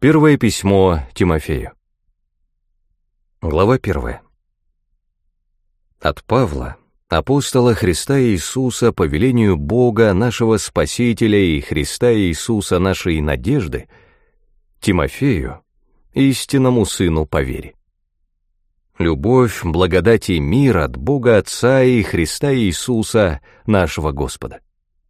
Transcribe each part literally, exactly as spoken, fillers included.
Первое письмо Тимофею. Глава первая. От Павла, апостола Христа Иисуса, по велению Бога, нашего Спасителя, и Христа Иисуса, нашей надежды, Тимофею, истинному сыну по вере. Любовь, благодать и мир от Бога Отца и Христа Иисуса, нашего Господа.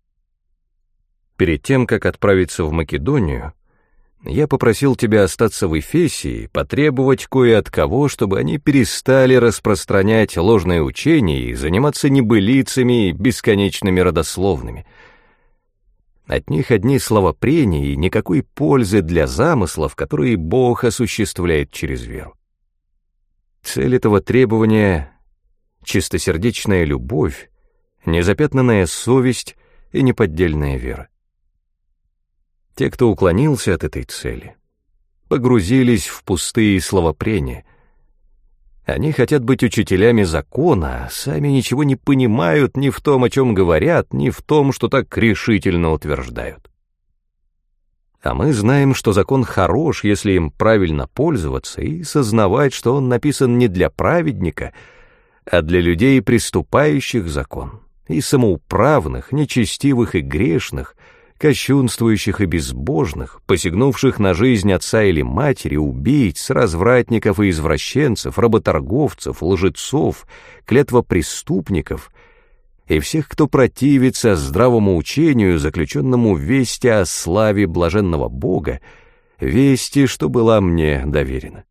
Перед тем, как отправиться в Македонию, я попросил тебя остаться в Эфесе и потребовать кое от кого, чтобы они перестали распространять ложные учения и заниматься небылицами и бесконечными родословными. От них одни словопрения и никакой пользы для замыслов, которые Бог осуществляет через веру. Цель этого требования — чистосердечная любовь, незапятнанная совесть и неподдельная вера. Те, кто уклонился от этой цели, погрузились в пустые словопрения. Они хотят быть учителями закона, а сами ничего не понимают ни в том, о чем говорят, ни в том, что так решительно утверждают. А мы знаем, что закон хорош, если им правильно пользоваться и сознавать, что он написан не для праведника, а для людей, приступающих закон, и самоуправных, нечестивых и грешных, кощунствующих и безбожных, посягнувших на жизнь отца или матери, убийц, развратников и извращенцев, работорговцев, лжецов, клятвопреступников и всех, кто противится здравому учению, заключенному в вести о славе блаженного Бога, вести, что была мне доверена.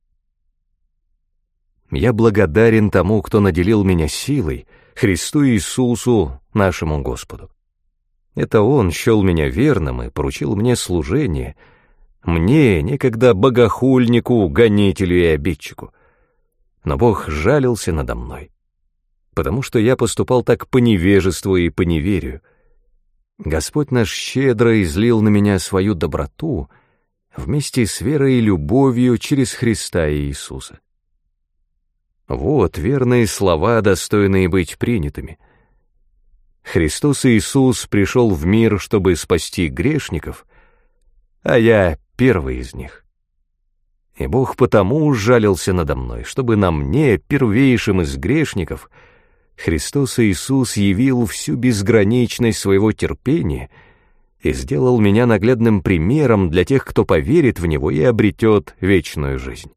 Я благодарен тому, кто наделил меня силой, Христу Иисусу, нашему Господу. Это Он счел меня верным и поручил мне служение, мне, некогда богохульнику, гонителю и обидчику. Но Бог жалился надо мной, потому что я поступал так по невежеству и по неверию. Господь наш щедро излил на меня свою доброту вместе с верой и любовью через Христа Иисуса. Вот верные слова, достойные быть принятыми. Христос Иисус пришел в мир, чтобы спасти грешников, а я первый из них. И Бог потому жалился надо мной, чтобы на мне, первейшим из грешников, Христос Иисус явил всю безграничность своего терпения и сделал меня наглядным примером для тех, кто поверит в Него и обретет вечную жизнь.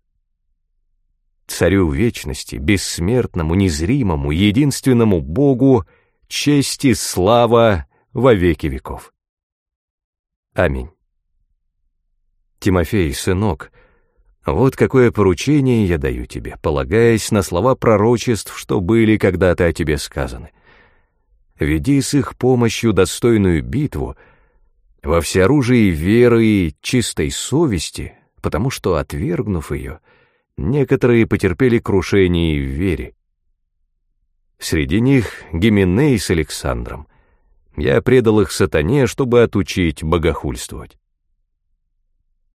Царю вечности, бессмертному, незримому, единственному Богу, честь и слава во веки веков. Аминь. Тимофей, сынок, вот какое поручение я даю тебе, полагаясь на слова пророчеств, что были когда-то о тебе сказаны. Веди с их помощью достойную битву во всеоружии веры и чистой совести, потому что, отвергнув ее, некоторые потерпели крушение в вере. Среди них Гименей с Александром. Я предал их сатане, чтобы отучить богохульствовать.